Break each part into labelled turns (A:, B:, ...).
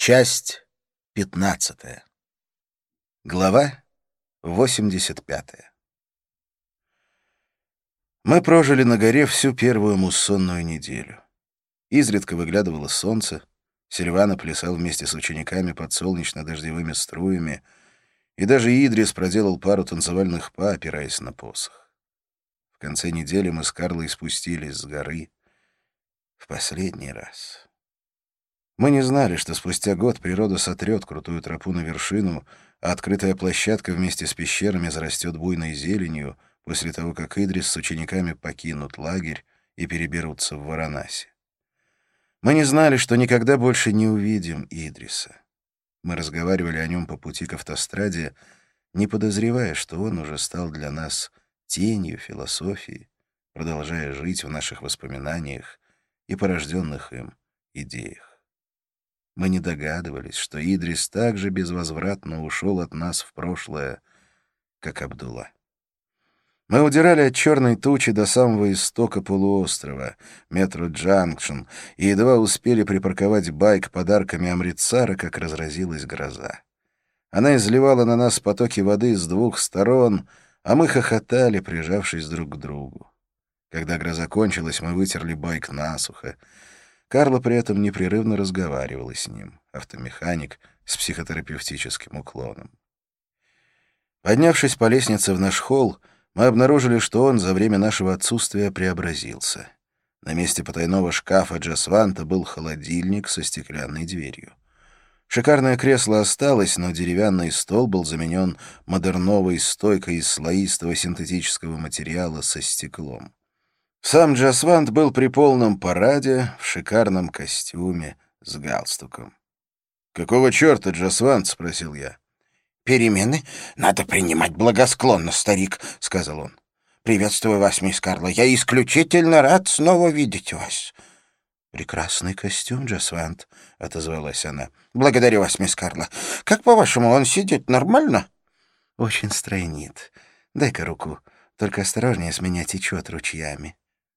A: Часть 15. Глава 85. Мы прожили на горе всю первую муссонную неделю. Изредка выглядывало солнце, Сильвана плясал вместе с учениками под солнечно-дождевыми струями, и даже Идрис проделал пару танцевальных па, опираясь на посох. В конце недели мы с Карлой спустились с горы в последний раз. Мы не знали, что спустя год природа сотрет крутую тропу на вершину, а открытая площадка вместе с пещерами зарастет буйной зеленью после того, как Идрис с учениками покинут лагерь и переберутся в Варанаси. Мы не знали, что никогда больше не увидим Идриса. Мы разговаривали о нем по пути к автостраде, не подозревая, что он уже стал для нас тенью философии, продолжая жить в наших воспоминаниях и порожденных им идеях. Мы не догадывались, что Идрис так же безвозвратно ушел от нас в прошлое, как Абдулла. Мы удирали от черной тучи до самого истока полуострова, Метро-Джанкшн, и едва успели припарковать байк подарками Амритсара, как разразилась гроза. Она изливала на нас потоки воды с двух сторон, а мы хохотали, прижавшись друг к другу. Когда гроза кончилась, мы вытерли байк насухо. Карла при этом непрерывно разговаривала с ним, автомеханик с психотерапевтическим уклоном. Поднявшись по лестнице в наш холл, мы обнаружили, что он за время нашего отсутствия преобразился. На месте потайного шкафа Джасванта был холодильник со стеклянной дверью. Шикарное кресло осталось, но деревянный стол был заменен модерновой стойкой из слоистого синтетического материала со стеклом. Сам Джасвант был при полном параде, в шикарном костюме, с галстуком. «Какого черта, Джасвант?» — спросил я.
B: «Перемены надо принимать благосклонно, старик», — сказал он. «Приветствую вас, мисс Карла. Я исключительно рад снова видеть вас». «Прекрасный костюм, Джасвант», — отозвалась она. «Благодарю вас, мисс Карла. Как, по-вашему, он сидит нормально?» «Очень стройнит. Дай-ка руку. Только осторожнее, с меня течет ручьями».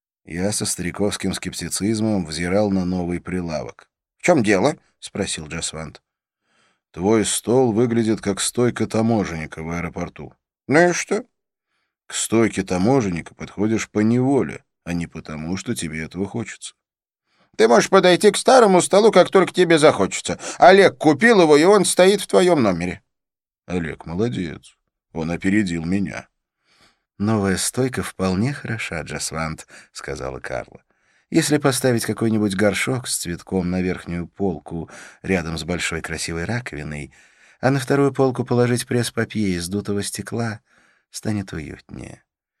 A: Я со стариковским скептицизмом взирал на новый прилавок.
B: «В чем дело?»
A: — спросил Джасвант. «Твой стол выглядит как стойка таможенника в аэропорту».
B: «Ну и что?»
A: «К стойке таможенника подходишь по неволе, а не потому, что тебе этого хочется».
B: «Ты можешь подойти к старому столу, как только тебе захочется. Олег купил его, и он стоит в твоем номере».
A: «Олег молодец. Он опередил меня».
C: «Новая стойка вполне хороша, Джасвант», — сказала Карла. «Если поставить какой-нибудь горшок с цветком на верхнюю полку рядом с большой красивой раковиной, а на вторую полку положить пресс-папье из дутого стекла, станет уютнее.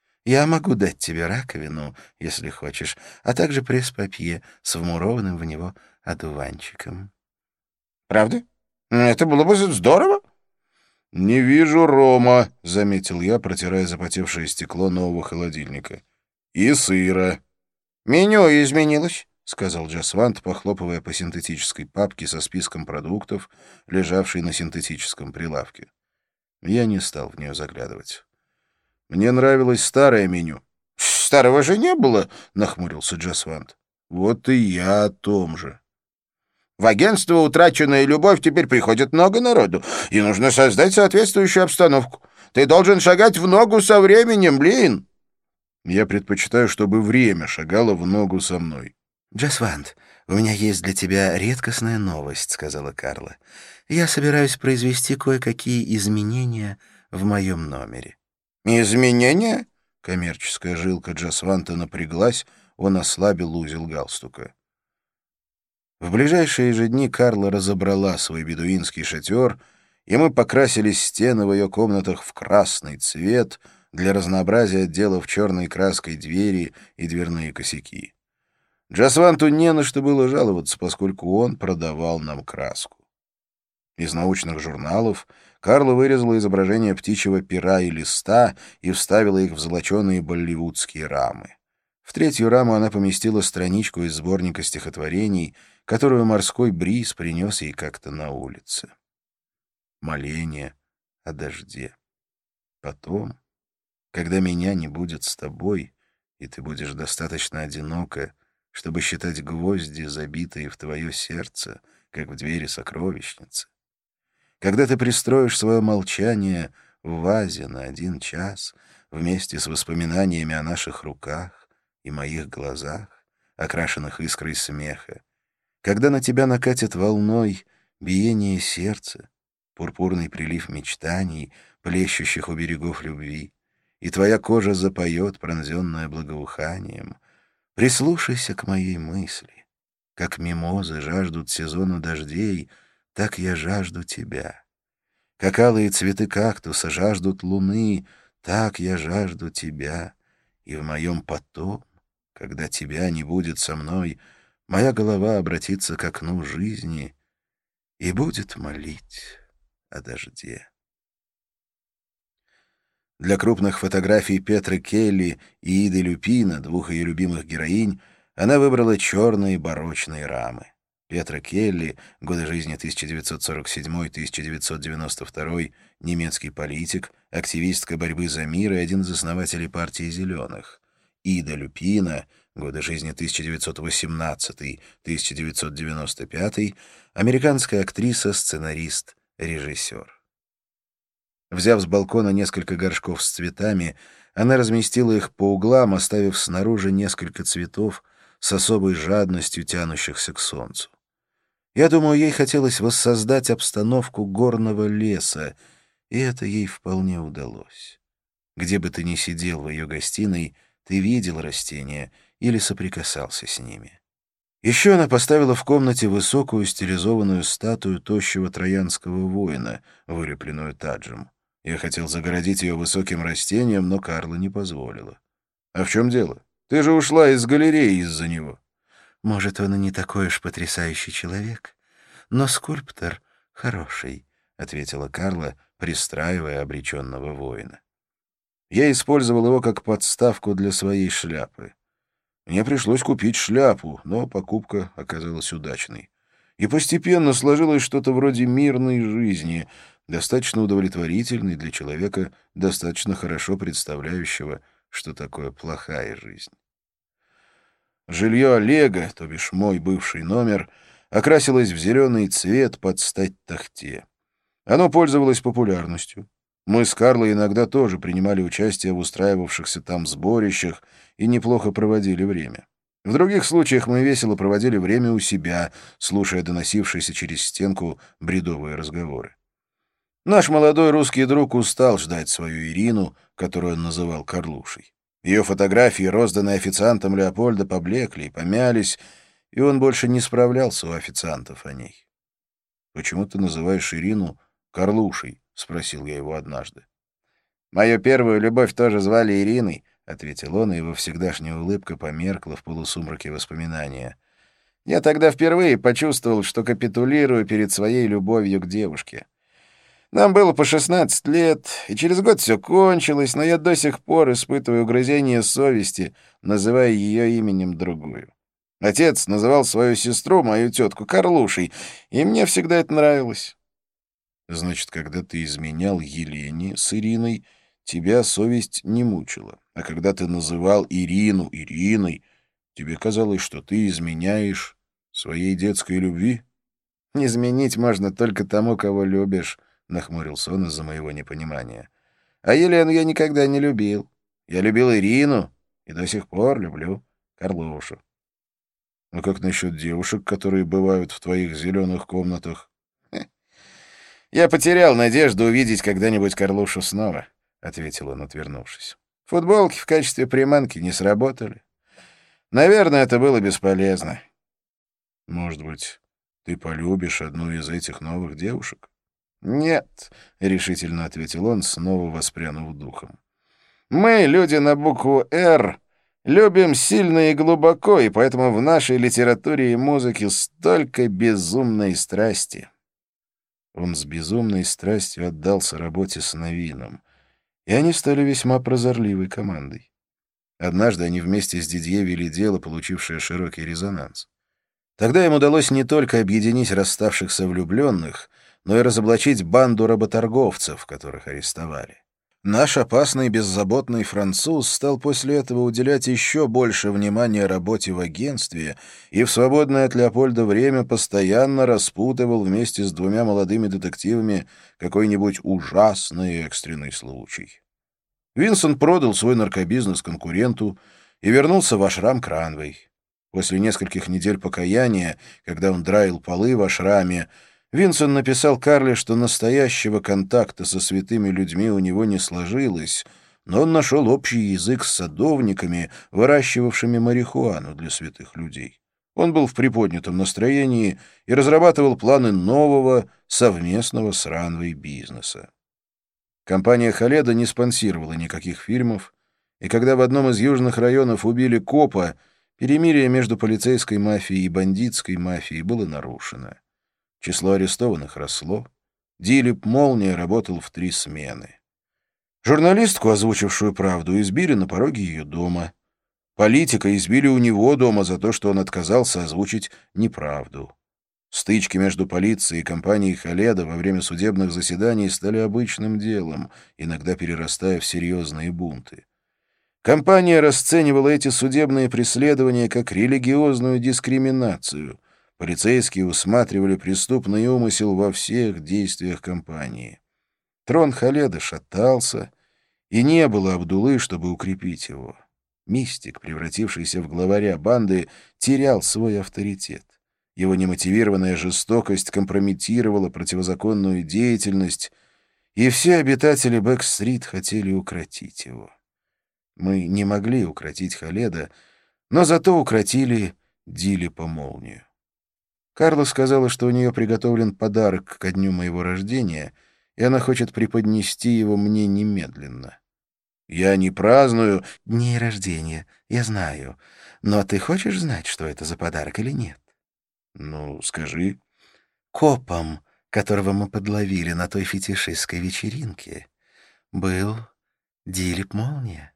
C: Я могу дать тебе раковину, если хочешь, а также пресс-папье с вмурованным в него одуванчиком».
B: «Правда? Это было бы здорово».
A: «Не вижу рома», — заметил я, протирая запотевшее стекло нового холодильника. «И сыра».
B: «Меню изменилось»,
A: — сказал Джасвант, похлопывая по синтетической папке со списком продуктов, лежавшей на синтетическом прилавке. Я не стал в нее заглядывать. «Мне нравилось старое меню».
B: «Старого же не было», — нахмурился Джасвант.
A: «Вот и я о том же».
B: «В агентство «Утраченная любовь» теперь приходит много народу, и нужно создать соответствующую обстановку. Ты должен шагать в ногу со временем, блин!»
A: «Я предпочитаю, чтобы время шагало в ногу со мной».
C: «Джасвант, у меня есть для тебя редкостная новость», — сказала Карла. «Я собираюсь произвести кое-какие изменения в моем номере».
B: «Изменения?»
A: Коммерческая жилка Джасванта напряглась, он ослабил узел галстука. В ближайшие же дни Карла разобрала свой бедуинский шатер, и мы покрасили стены в ее комнатах в красный цвет, для разнообразия отделав черной краской двери и дверные косяки. Джасванту не на что было жаловаться, поскольку он продавал нам краску. Из научных журналов Карла вырезала изображение птичьего пера и листа и вставила их в золоченые болливудские рамы. В третью раму она поместила страничку из сборника стихотворений, которую морской бриз принес ей как-то на улице. Моление о дожде. Потом, когда меня не будет с тобой, и ты будешь достаточно одинока, чтобы считать гвозди, забитые в твое сердце, как в двери сокровищницы. Когда ты пристроишь свое молчание в вазе на 1 час вместе с воспоминаниями о наших руках и моих глазах, окрашенных искрой смеха, когда на тебя накатит волной биение сердца, пурпурный прилив мечтаний, плещущих у берегов любви, и твоя кожа запоет, пронзенная благоуханием, прислушайся к моей мысли. Как мимозы жаждут сезона дождей, так я жажду тебя. Как алые цветы кактуса жаждут луны, так я жажду тебя. И в моем потом, когда тебя не будет со мной, моя голова обратится к окну жизни и будет молить о дожде. Для крупных фотографий Петры Келли и Иды Люпина, 2 ее любимых героинь, она выбрала черные барочные рамы. Петра Келли, годы жизни 1947-1992, немецкий политик, активистка борьбы за мир и один из основателей партии «Зеленых». Ида Люпина, годы жизни 1918-1995, американская актриса, сценарист, режиссер. Взяв с балкона несколько горшков с цветами, она разместила их по углам, оставив снаружи несколько цветов с особой жадностью тянущихся к солнцу. Я думаю, ей хотелось воссоздать обстановку горного леса, и это ей вполне удалось. Где бы ты ни сидел в ее гостиной, ты видел растения или соприкасался с ними. Еще она поставила в комнате высокую стилизованную статую тощего троянского воина, вылепленную Таджем. Я хотел загородить ее высоким растением, но Карла не позволила. «А в чем дело? Ты же ушла из галереи из-за него».
C: «Может, он и не такой уж потрясающий человек, но скульптор хороший», — ответила Карла, пристраивая обреченного воина.
A: Я использовал его как подставку для своей шляпы. Мне пришлось купить шляпу, но покупка оказалась удачной. И постепенно сложилось что-то вроде мирной жизни, достаточно удовлетворительной для человека, достаточно хорошо представляющего, что такое плохая жизнь. Жилье Олега, то бишь мой бывший номер, окрасилось в зеленый цвет под стать тахте. Оно пользовалось популярностью. Мы с Карлой иногда тоже принимали участие в устраивавшихся там сборищах и неплохо проводили время. В других случаях мы весело проводили время у себя, слушая доносившиеся через стенку бредовые разговоры. Наш молодой русский друг устал ждать свою Ирину, которую он называл Карлушей. Ее фотографии, розданные официантом Леопольда, поблекли и помялись, и он больше не справлялся у официантов о ней. «Почему ты называешь Ирину Карлушей?» — спросил я его однажды. «Мою первую любовь тоже звали Ириной», — ответил он, и его всегдашняя улыбка померкла в полусумраке воспоминания. «Я тогда впервые почувствовал, что капитулирую перед своей любовью к девушке. Нам было по 16 лет, и через год все кончилось, но я до сих пор испытываю угрызение совести, называя ее именем другую. Отец называл свою сестру, мою тетку, Карлушей, и мне всегда это нравилось». «Значит, когда ты изменял Елене с Ириной, тебя совесть не мучила, а когда ты называл Ирину Ириной, тебе казалось, что ты изменяешь своей детской любви?» «Изменить можно только тому, кого любишь», — нахмурился он из-за моего непонимания. «А Елену я никогда не любил. Я любил Ирину и до сих пор люблю Карлушу». «А как насчет девушек, которые бывают в твоих зеленых комнатах?» «Я потерял надежду увидеть когда-нибудь Карлушу снова», — ответил он, отвернувшись. «Футболки в качестве приманки не сработали. Наверное, это было бесполезно». «Может быть, ты полюбишь одну из этих новых девушек?» «Нет», — решительно ответил он, снова воспрянув духом. «Мы, люди на букву «Р», любим сильно и глубоко, и поэтому в нашей литературе и музыке столько безумной страсти». Он с безумной страстью отдался работе с Новином, и они стали весьма прозорливой командой. Однажды они вместе с Дидье вели дело, получившее широкий резонанс. Тогда им удалось не только объединить расставшихся влюбленных, но и разоблачить банду работорговцев, которых арестовали. Наш опасный беззаботный француз стал после этого уделять еще больше внимания работе в агентстве и в свободное от Леопольда время постоянно распутывал вместе с двумя молодыми детективами какой-нибудь ужасный экстренный случай. Винсент продал свой наркобизнес конкуренту и вернулся в ашрам Кранвей. После нескольких недель покаяния, когда он драил полы в ашраме, Винсент написал Карле, что настоящего контакта со святыми людьми у него не сложилось, но он нашел общий язык с садовниками, выращивавшими марихуану для святых людей. Он был в приподнятом настроении и разрабатывал планы нового, совместного с Ранвей бизнеса. Компания Халеда не спонсировала никаких фильмов, и когда в одном из южных районов убили копа, перемирие между полицейской мафией и бандитской мафией было нарушено. Число арестованных росло. Дилип Молния работал в 3 смены. Журналистку, озвучившую правду, избили на пороге ее дома. Политика избили у него дома за то, что он отказался озвучить неправду. Стычки между полицией и компанией Халеда во время судебных заседаний стали обычным делом, иногда перерастая в серьезные бунты. Компания расценивала эти судебные преследования как религиозную дискриминацию. Полицейские усматривали преступный умысел во всех действиях компании. Трон Халеда шатался, и не было Абдуллы, чтобы укрепить его. Мистик, превратившийся в главаря банды, терял свой авторитет. Его немотивированная жестокость компрометировала противозаконную деятельность, и все обитатели Бэк-стрит хотели укротить его. Мы не могли укротить Халеда, но зато укротили Дилипа Молнию. Карла сказала, что у нее приготовлен подарок ко дню моего рождения, и она хочет преподнести его мне немедленно. Я не праздную дней рождения, я знаю, но ты хочешь знать, что это за подарок или нет? Ну, скажи. Копом, которого мы подловили на той фетишистской вечеринке, был Дилип Молния.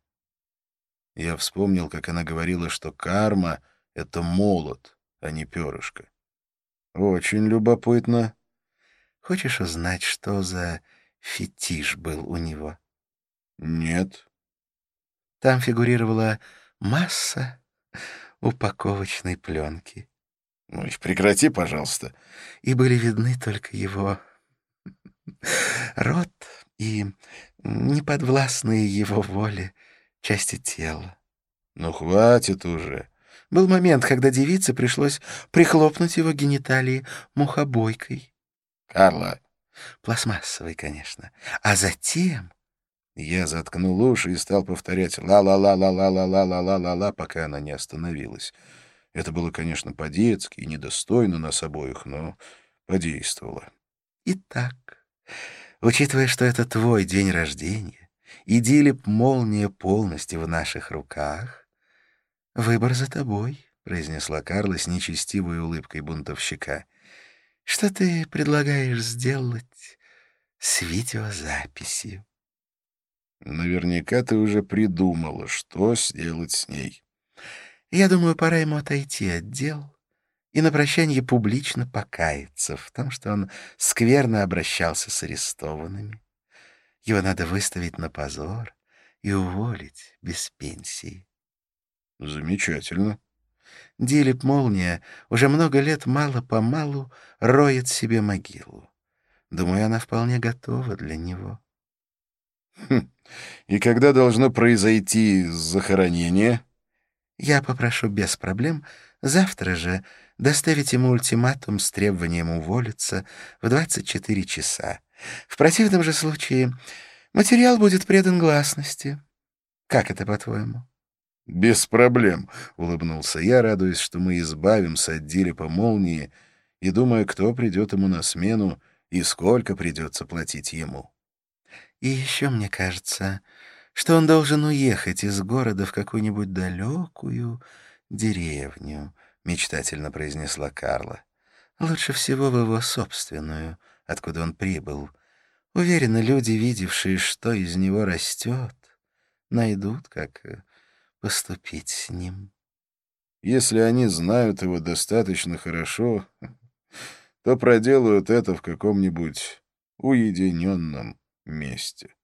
A: Я вспомнил, как она говорила, что карма — это молот, а не перышко. Очень любопытно. Хочешь узнать, что за фетиш был у него? Нет. Там фигурировала масса упаковочной пленки. Ну, прекрати, пожалуйста. И были видны только его рот и неподвластные его воле части тела. Ну, хватит уже. Был момент, когда девице пришлось прихлопнуть его гениталии мухобойкой. Карла. Пластмассовой, конечно. А затем... Я заткнул уши и стал повторять «ла-ла-ла-ла-ла-ла-ла-ла-ла-ла-ла», пока она не остановилась. Это было, конечно, по-детски и недостойно нас обоих, но подействовало. Итак, учитывая, что это твой день рождения, и Дилип Молния полностью в наших руках, выбор за тобой, — произнесла Карла с нечестивой улыбкой бунтовщика. Что ты предлагаешь сделать с видеозаписью? Наверняка ты уже придумала, что сделать с ней. Я думаю, пора ему отойти от дел и на прощанье публично покаяться в том, что он скверно обращался с арестованными. Его надо выставить на позор и уволить без пенсии. Замечательно. Дилип Молния уже много лет мало-помалу роет себе могилу. Думаю, она вполне готова для него. И когда должно произойти захоронение? Я попрошу без проблем завтра же доставить ему ультиматум с требованием уволиться в 24 часа. В противном же случае материал будет предан гласности. Как это, по-твоему? Без проблем, — улыбнулся я, радуясь, что мы избавимся от Дилипа Молнии, и думая, кто придет ему на смену и сколько придется платить ему. И еще мне кажется, что он должен уехать из города в какую-нибудь далекую деревню, — мечтательно произнесла Карла. Лучше всего в его собственную, откуда он прибыл. Уверена, люди, видевшие, что из него растет, найдут, как поступить с ним. Если они знают его достаточно хорошо, то проделают это в каком-нибудь уединенном месте.